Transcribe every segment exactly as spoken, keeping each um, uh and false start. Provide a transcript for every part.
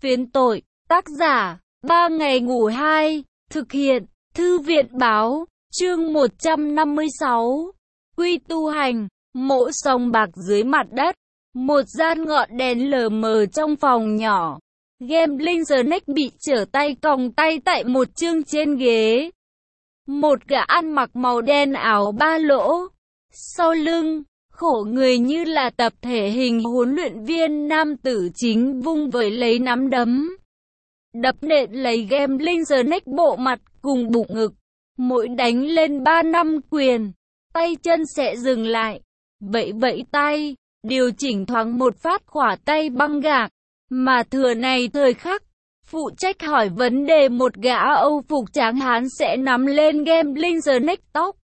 Phiến tội, tác giả, ba ngày ngủ hai, thực hiện, thư viện báo, chương một trăm năm mươi sáu, quy tu hành, mộ sòng bạc dưới mặt đất, một gian ngọn đèn lờ mờ trong phòng nhỏ. Gambling The Next bị trở tay còng tay tại một chương trên ghế. Một gã ăn mặc màu đen áo ba lỗ, sau lưng, khổ người như là tập thể hình huấn luyện viên nam tử chính vung vẩy lấy nắm đấm. Đập nện lấy Gambling The Next bộ mặt cùng bụng ngực. Mỗi đánh lên ba năm quyền, tay chân sẽ dừng lại. Vẫy vẫy tay, điều chỉnh thoáng một phát khỏa tay băng gạc. Mà thừa này thời khắc, phụ trách hỏi vấn đề một gã Âu phục tráng hán sẽ nắm lên Gambling The Next tóc.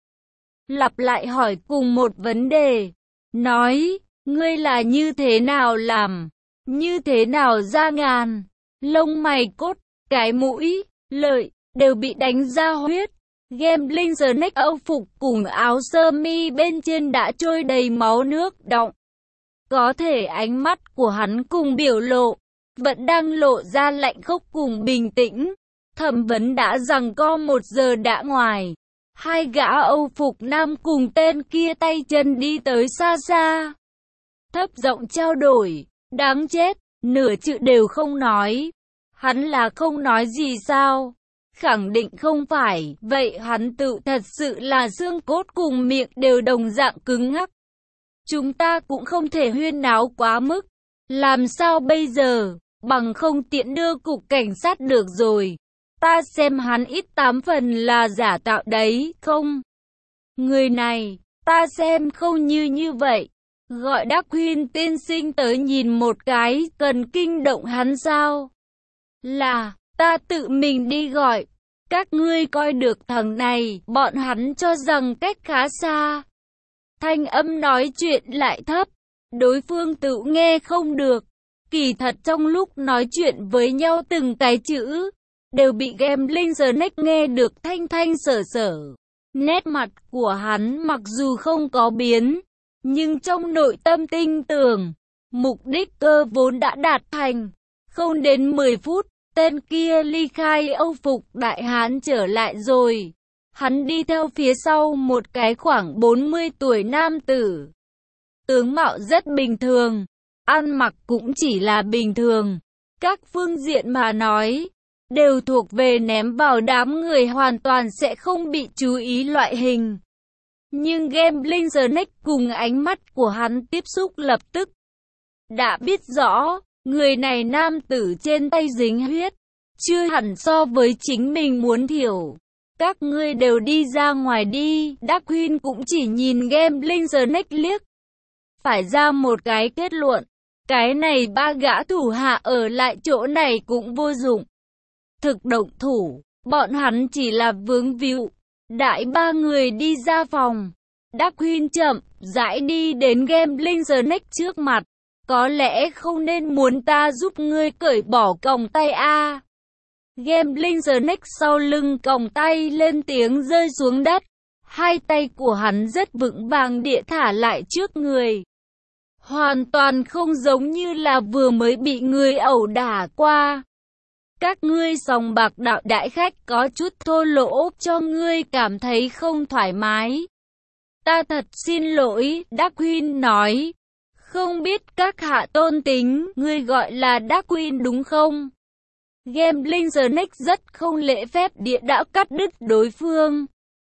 Lặp lại hỏi cùng một vấn đề. Nói, ngươi là như thế nào làm, như thế nào ra ngàn. Lông mày cốt, cái mũi, lợi, đều bị đánh ra huyết. Gambling The Next Âu phục cùng áo sơ mi bên trên đã trôi đầy máu nước đọng. Có thể ánh mắt của hắn cùng biểu lộ, vẫn đang lộ ra lạnh khốc cùng bình tĩnh. Thẩm vấn đã giằng co một giờ đã ngoài. Hai gã Âu phục nam cùng tên kia tay chân đi tới xa xa. Thấp giọng trao đổi, đáng chết, nửa chữ đều không nói. Hắn là không nói gì sao? Khẳng định không phải, vậy hắn tự thật sự là xương cốt cùng miệng đều đồng dạng cứng ngắc. Chúng ta cũng không thể huyên náo quá mức. Làm sao bây giờ, bằng không tiện đưa cục cảnh sát được rồi. Ta xem hắn ít tám phần là giả tạo đấy, không? Người này, ta xem không như như vậy. Gọi Đắc Huyên tiên sinh tới nhìn một cái, cần kinh động hắn sao? Là, ta tự mình đi gọi. Các ngươi coi được thằng này, bọn hắn cho rằng cách khá xa. Thanh âm nói chuyện lại thấp, đối phương tự nghe không được. Kỳ thật trong lúc nói chuyện với nhau từng cái chữ, đều bị Gambling The Next nghe được thanh thanh sở sở. Nét mặt của hắn mặc dù không có biến, nhưng trong nội tâm tinh tưởng, mục đích cơ vốn đã đạt thành. Không đến mười phút, tên kia ly khai Âu phục đại hán trở lại rồi. Hắn đi theo phía sau một cái khoảng bốn mươi tuổi nam tử. Tướng mạo rất bình thường, ăn mặc cũng chỉ là bình thường. Các phương diện mà nói, đều thuộc về ném vào đám người hoàn toàn sẽ không bị chú ý loại hình. Nhưng Gambling The Next cùng ánh mắt của hắn tiếp xúc lập tức. Đã biết rõ, người này nam tử trên tay dính huyết, chưa hẳn so với chính mình muốn thiểu. Các ngươi đều đi ra ngoài đi, Đắc Huyên cũng chỉ nhìn Gambling The Next liếc. Phải ra một cái kết luận, cái này ba gã thủ hạ ở lại chỗ này cũng vô dụng. Thực động thủ, bọn hắn chỉ là vướng víu. Đại ba người đi ra phòng. Đắc Huyên chậm, rãi đi đến Gambling The Next trước mặt. Có lẽ không nên muốn ta giúp ngươi cởi bỏ còng tay a. Gambling The Next sau lưng còng tay lên tiếng rơi xuống đất. Hai tay của hắn rất vững vàng địa thả lại trước người. Hoàn toàn không giống như là vừa mới bị người ẩu đả qua. Các ngươi sòng bạc đạo đại khách có chút thô lỗ cho ngươi cảm thấy không thoải mái. Ta thật xin lỗi, Đắc Huyên nói. Không biết các hạ tôn tính, ngươi gọi là Đắc Huyên đúng không? Gambling The Next rất không lễ phép địa đã cắt đứt đối phương.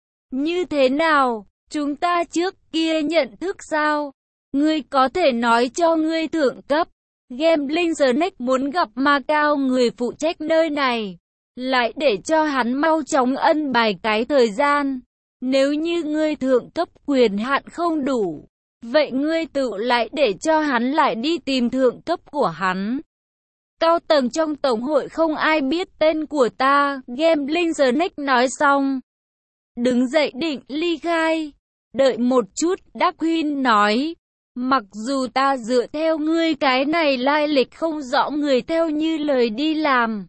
Như thế nào, chúng ta trước kia nhận thức sao? Ngươi có thể nói cho ngươi thượng cấp. Gambling The Next muốn gặp Macao người phụ trách nơi này. Lại để cho hắn mau chóng ân bài cái thời gian. Nếu như ngươi thượng cấp quyền hạn không đủ, vậy ngươi tự lại để cho hắn lại đi tìm thượng cấp của hắn. Cao tầng trong tổng hội không ai biết tên của ta, Gambling The Next nói xong. Đứng dậy định ly khai. Đợi một chút, Đắc Huyên nói. Mặc dù ta dựa theo ngươi cái này lai lịch không rõ người theo như lời đi làm.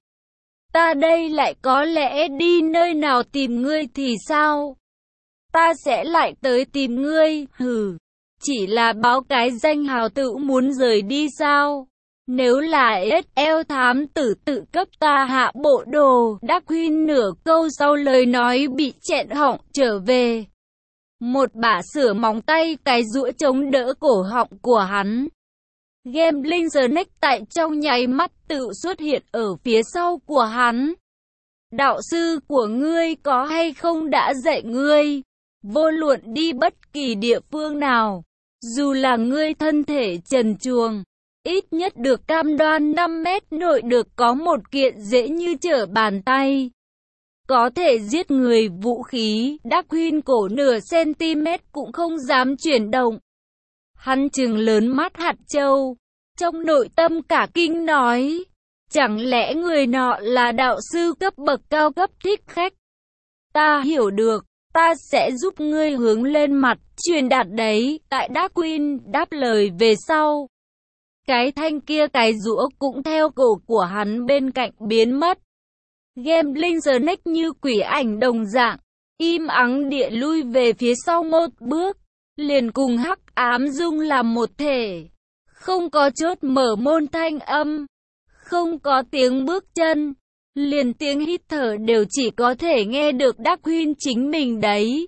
Ta đây lại có lẽ đi nơi nào tìm ngươi thì sao? Ta sẽ lại tới tìm ngươi, hừ. Chỉ là báo cái danh hào tự muốn rời đi sao? Nếu là ét lờ thám tử tự cấp ta hạ bộ đồ, Đắc Huynh nửa câu sau lời nói bị chẹn họng trở về. Một bả sửa móng tay cái giũa chống đỡ cổ họng của hắn. Gambling Snake tại trong nháy mắt tự xuất hiện ở phía sau của hắn. Đạo sư của ngươi có hay không đã dạy ngươi, vô luận đi bất kỳ địa phương nào, dù là ngươi thân thể trần truồng, ít nhất được cam đoan năm mét nội được có một kiện dễ như trở bàn tay. Có thể giết người vũ khí, Đắc Huynh cổ nửa cm cũng không dám chuyển động. Hắn trừng lớn mắt hạt châu, trong nội tâm cả kinh nói, chẳng lẽ người nọ là đạo sư cấp bậc cao cấp thích khách? Ta hiểu được, ta sẽ giúp ngươi hướng lên mặt, truyền đạt đấy. Tại Đắc Huynh đáp lời về sau, cái thanh kia cái giũa cũng theo cổ của hắn bên cạnh biến mất. Gambling Snake như quỷ ảnh đồng dạng, im ắng địa lui về phía sau một bước, liền cùng hắc ám dung làm một thể. Không có chốt mở môn thanh âm, không có tiếng bước chân, liền tiếng hít thở đều chỉ có thể nghe được Đắc Huynh chính mình đấy.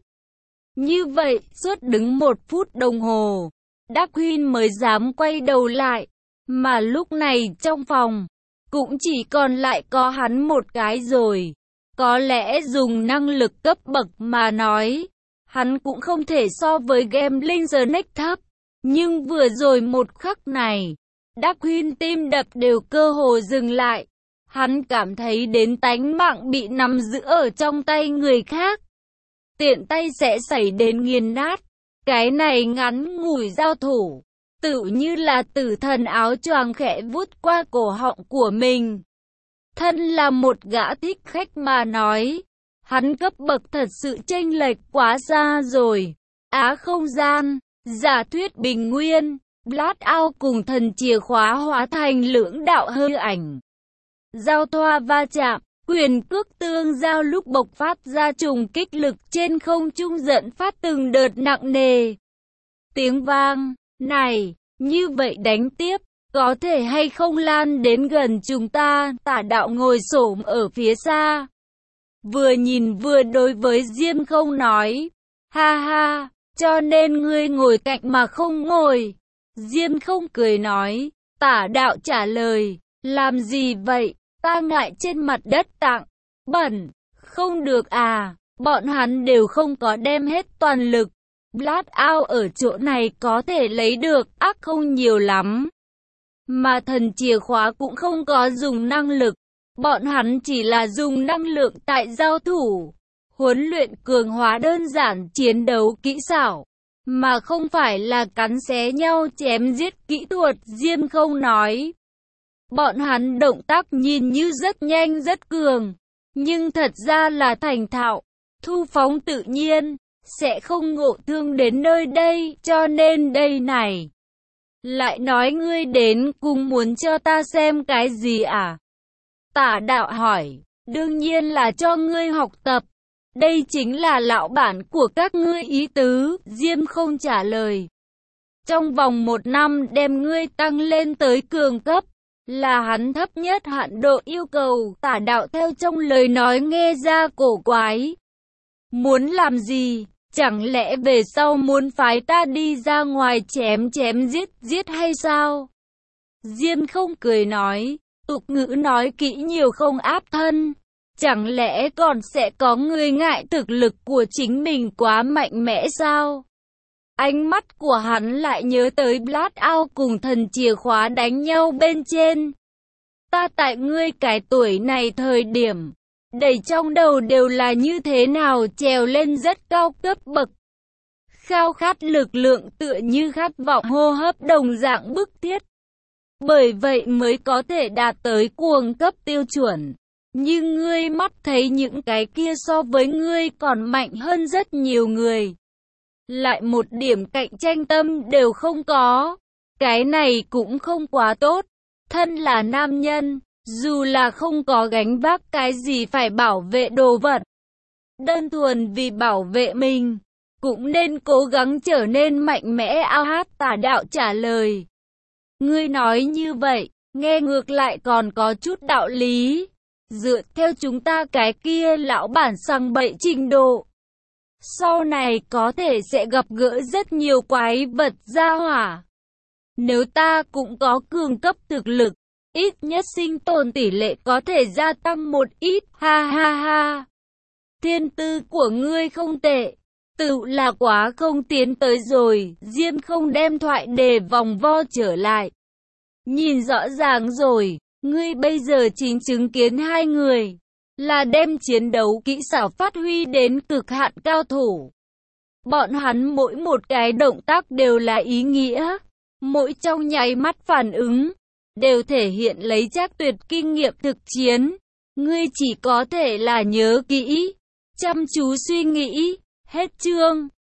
Như vậy, suốt đứng một phút đồng hồ, Đắc Huynh mới dám quay đầu lại, mà lúc này trong phòng, cũng chỉ còn lại có hắn một cái rồi. Có lẽ dùng năng lực cấp bậc mà nói, hắn cũng không thể so với Gambling Snake thấp. Nhưng vừa rồi một khắc này, Đắc Huynh tim đập đều cơ hồ dừng lại. Hắn cảm thấy đến tánh mạng bị nắm giữ ở trong tay người khác. Tiện tay sẽ xảy đến nghiền nát. Cái này ngắn ngủi giao thủ, tự như là tử thần áo choàng khẽ vuốt qua cổ họng của mình. Thân là một gã thích khách mà nói, hắn cấp bậc thật sự chênh lệch quá xa rồi. Á không gian, giả thuyết bình nguyên, Blackout cùng thần chìa khóa hóa thành lưỡng đạo hư ảnh. Giao thoa va chạm, quyền cước tương giao lúc bộc phát ra trùng kích lực trên không trung dẫn phát từng đợt nặng nề. Tiếng vang này, như vậy đánh tiếp, có thể hay không lan đến gần chúng ta? Tả đạo ngồi xổm ở phía xa, vừa nhìn vừa đối với Diêm Không nói, ha ha, cho nên ngươi ngồi cạnh mà không ngồi. Diêm Không cười nói, tả đạo trả lời, làm gì vậy, ta ngại trên mặt đất tặng, bẩn, không được à, bọn hắn đều không có đem hết toàn lực. Blackout ở chỗ này có thể lấy được, ác không nhiều lắm. Mà thần chìa khóa cũng không có dùng năng lực, bọn hắn chỉ là dùng năng lượng tại giao thủ, huấn luyện cường hóa đơn giản chiến đấu kỹ xảo, mà không phải là cắn xé nhau chém giết kỹ thuật. Diêm Không nói, bọn hắn động tác nhìn như rất nhanh rất cường, nhưng thật ra là thành thạo, thu phóng tự nhiên, sẽ không ngộ thương đến nơi đây, cho nên đây này. Lại nói ngươi đến cùng muốn cho ta xem cái gì à? Tả đạo hỏi, đương nhiên là cho ngươi học tập. Đây chính là lão bản của các ngươi ý tứ. Diêm Không trả lời. Trong vòng một năm đem ngươi tăng lên tới cường cấp, là hắn thấp nhất hạn độ yêu cầu. Tả đạo theo trong lời nói nghe ra cổ quái. Muốn làm gì? Chẳng lẽ về sau muốn phái ta đi ra ngoài chém chém giết giết hay sao? Diêm Không cười nói, tục ngữ nói kỹ nhiều không áp thân. Chẳng lẽ còn sẽ có người ngại thực lực của chính mình quá mạnh mẽ sao? Ánh mắt của hắn lại nhớ tới Blackout cùng thần chìa khóa đánh nhau bên trên. Ta tại ngươi cái tuổi này thời điểm, đầy trong đầu đều là như thế nào trèo lên rất cao cấp bậc. Khao khát lực lượng tựa như khát vọng hô hấp đồng dạng bức thiết. Bởi vậy mới có thể đạt tới cuồng cấp tiêu chuẩn. Nhưng ngươi mắt thấy những cái kia so với ngươi còn mạnh hơn rất nhiều người. Lại một điểm cạnh tranh tâm đều không có. Cái này cũng không quá tốt. Thân là nam nhân, dù là không có gánh vác cái gì phải bảo vệ đồ vật, đơn thuần vì bảo vệ mình, cũng nên cố gắng trở nên mạnh mẽ. Ao hát. Tả đạo trả lời. Ngươi nói như vậy, Nghe ngược lại còn có chút đạo lý. Dựa theo chúng ta cái kia lão bản sằng bậy trình độ, sau này có thể sẽ gặp gỡ rất nhiều quái vật gia hỏa. Nếu ta cũng có cường cấp thực lực, ít nhất sinh tồn tỷ lệ có thể gia tăng một ít, ha ha ha. Thiên tư của ngươi không tệ, tự là quá không tiến tới rồi, Diêm không đem thoại đề vòng vo trở lại. Nhìn rõ ràng rồi, ngươi bây giờ chính chứng kiến hai người, là đem chiến đấu kỹ xảo phát huy đến cực hạn cao thủ. Bọn hắn mỗi một cái động tác đều là ý nghĩa, mỗi trong nháy mắt phản ứng, đều thể hiện lấy chắc tuyệt kinh nghiệm thực chiến. Ngươi chỉ có thể là nhớ kỹ, chăm chú suy nghĩ, hết chương.